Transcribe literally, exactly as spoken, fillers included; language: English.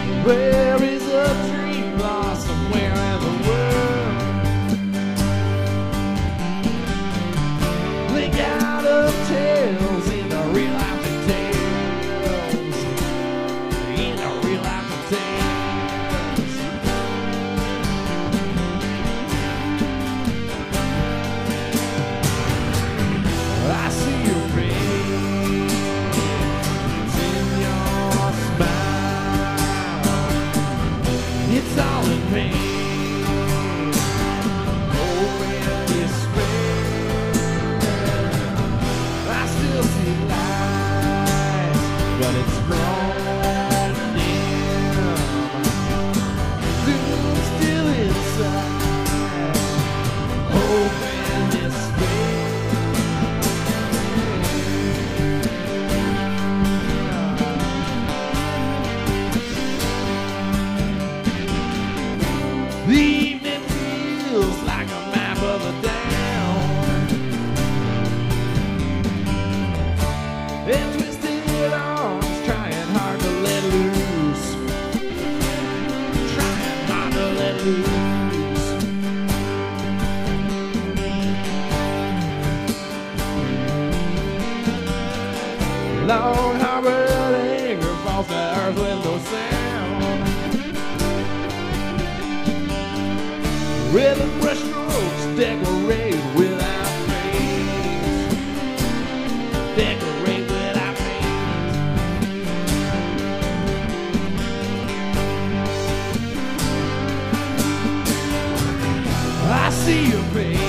Where is a tree lost somewhere in the world? Link out of tales in the real life details. In the real life details. I see your face. It's in your smile. It's all in vain. Hope and despair. I still see light, but it's grown dim. Doom still inside. Hope and despair. The evening feels like a map of the down, and twisted arms trying hard to let loose, trying hard to let loose. Long harbored anger falls to earth with no sound. Rhythm brush strokes decorate without paint. Decorate without paint. I see your face.